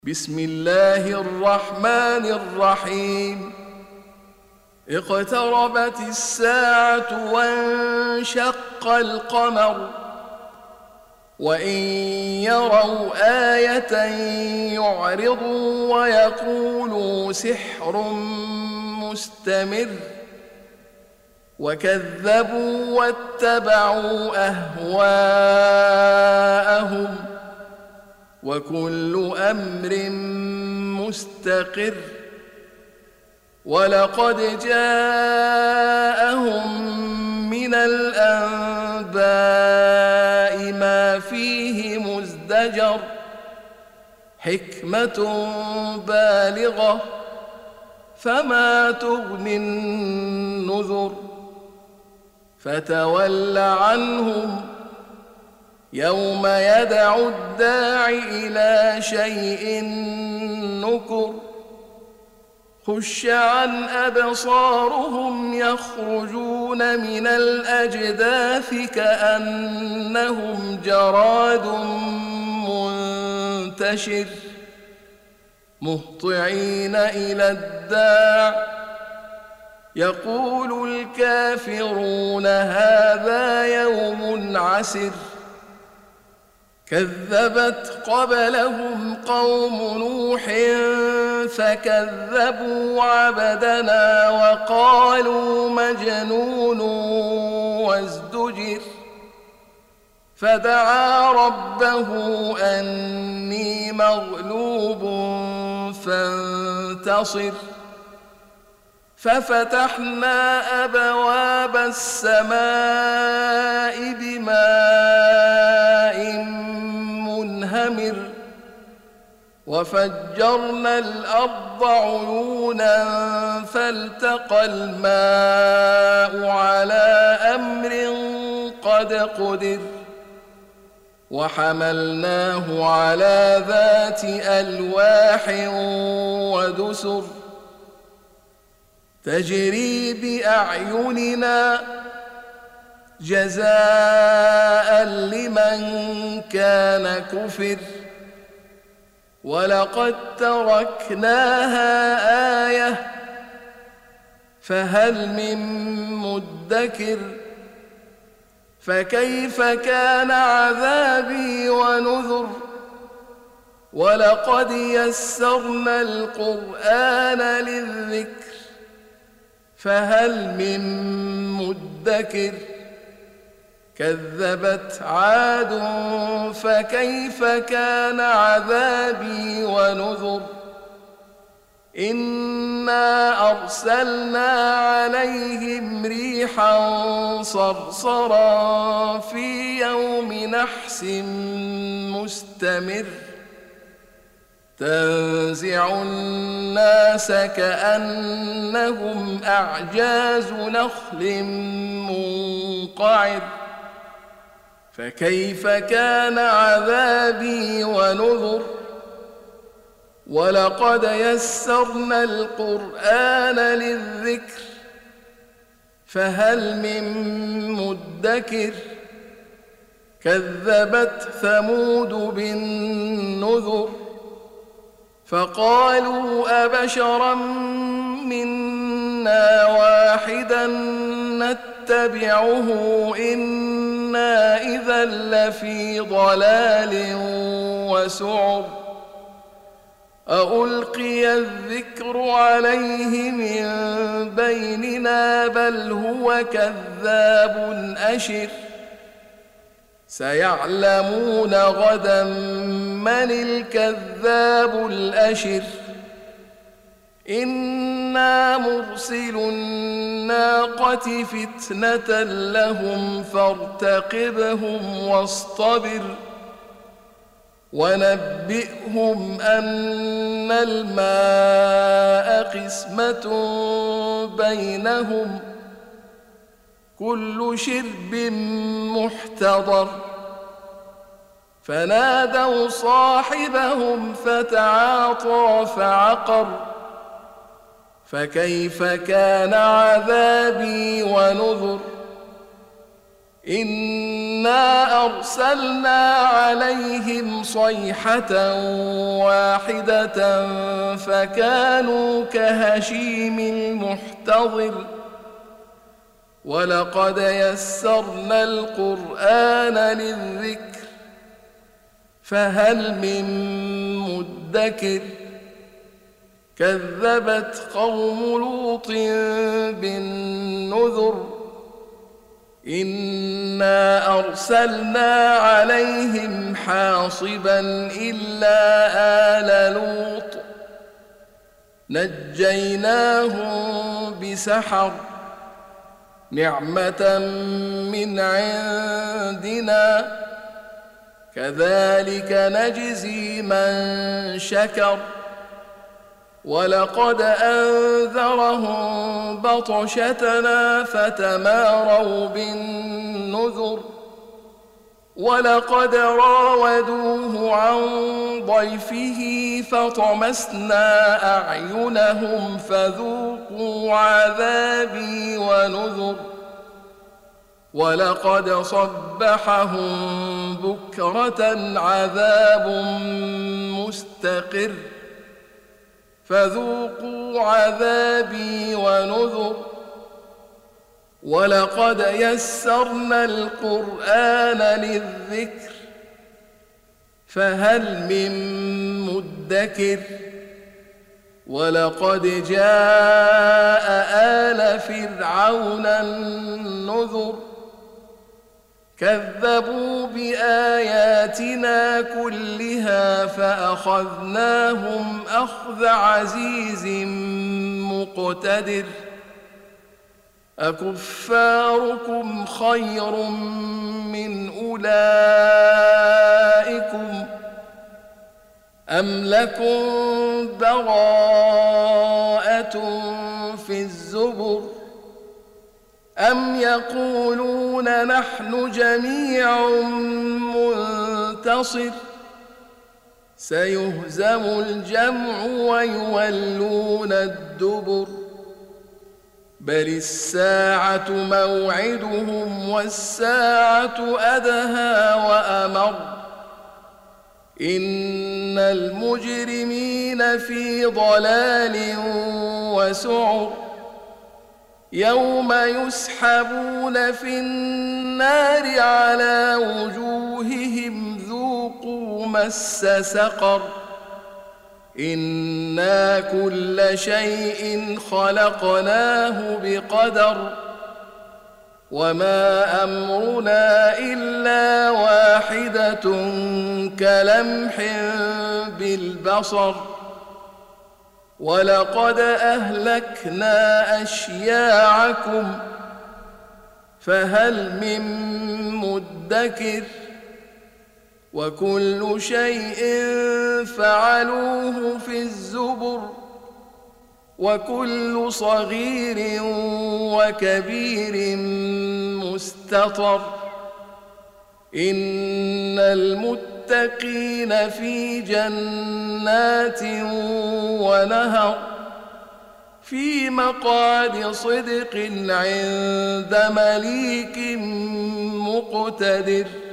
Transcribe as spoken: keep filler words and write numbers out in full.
بسم الله الرحمن الرحيم. اقتربت الساعة وانشق القمر وإن يروا آية يعرضوا ويقولوا سحر مستمر وكذبوا واتبعوا أهواءهم وكل أمر مستقر ولقد جاءهم من الأنباء ما فيه مزدجر حكمة بالغة فما تغني النذر فتول عنهم يوم يدعو الداع إلى شيء نكر خش عن أبصارهم يخرجون من الأجداث كأنهم جراد منتشر مهطعين إلى الداع يقول الكافرون هذا يوم عسر كذبت قبلهم قوم نوح فكذبوا عبدنا وقالوا مجنون وازدجر فدعا ربه أني مغلوب فانتصر ففتحنا أبواب السماء بماء منهمر وفجرنا الأرض عيونا فالتقى الماء على أمر قد قدر وحملناه على ذات ألواح ودسر تجري بأعيننا جزاء لمن كان كفر ولقد تركناها آية فهل من مدكر فكيف كان عذابي ونذر ولقد يسرنا القرآن للذكر فهل من مدكر كذبت عاد فكيف كان عذابي ونذر إنا أرسلنا عليهم ريحا صرصرا في يوم نحس مستمر تنزع الناس كأنهم أعجاز نخل منقعر فكيف كان عذابي ونذر ولقد يسرنا القرآن للذكر فهل من مدكر كذبت ثمود بالنذر فقالوا أبشرا منا واحدا نتبعه إنا إذا لفي ضلال وسعر أألقي الذكر عليه من بيننا بل هو كذاب أشر سيعلمون غدا من الكذاب الأشر إنا مرسل الناقة فتنة لهم فارتقبهم واصطبر ونبئهم أن الماء قسمة بينهم كل شرب محتضر فنادوا صاحبهم فتعاطى فعقر فكيف كان عذابي ونذر إنا أرسلنا عليهم صيحة واحدة فكانوا كهشيم المحتضر ولقد يسرنا القرآن للذكر فهل من مدكر كذبت قوم لوط بالنذر إنا أرسلنا عليهم حاصبا إلا آل لوط نجيناهم بسحر نعمة من عندنا كذلك نجزي من شكر ولقد أنذرهم بطشتنا فتماروا بالنذر ولقد راودوه عن ضيفه فطمسنا أعينهم فذوقوا عذابي ونذر ولقد صبحهم بكرة عذاب مستقر فذوقوا عذابي ونذر ولقد يسرنا القرآن للذكر فهل من مدكر ولقد جاء آل فرعون النذر كذبوا بآياتنا كلها فأخذناهم أخذ عزيز مقتدر أكفاركم خير من أولئكم أم لكم براءة في الزبر أم يقولون نحن جميع منتصر سيهزم الجمع ويولون الدبر بل الساعة موعدهم والساعة أدهى وأمر إن المجرمين في ضلال وسعر يوم يسحبون في النار على وجوههم ذوقوا مس سقر إنا كل شيء خلقناه بقدر وما أمرنا إلا واحدة كلمح بالبصر ولقد أهلكنا أشياعكم فهل من مدكر وكل شيء فعلوه في الزبر وكل صغير وكبير مستطر إن المتقين في جنات ونهر في مقعد صدق عند مليك مقتدر.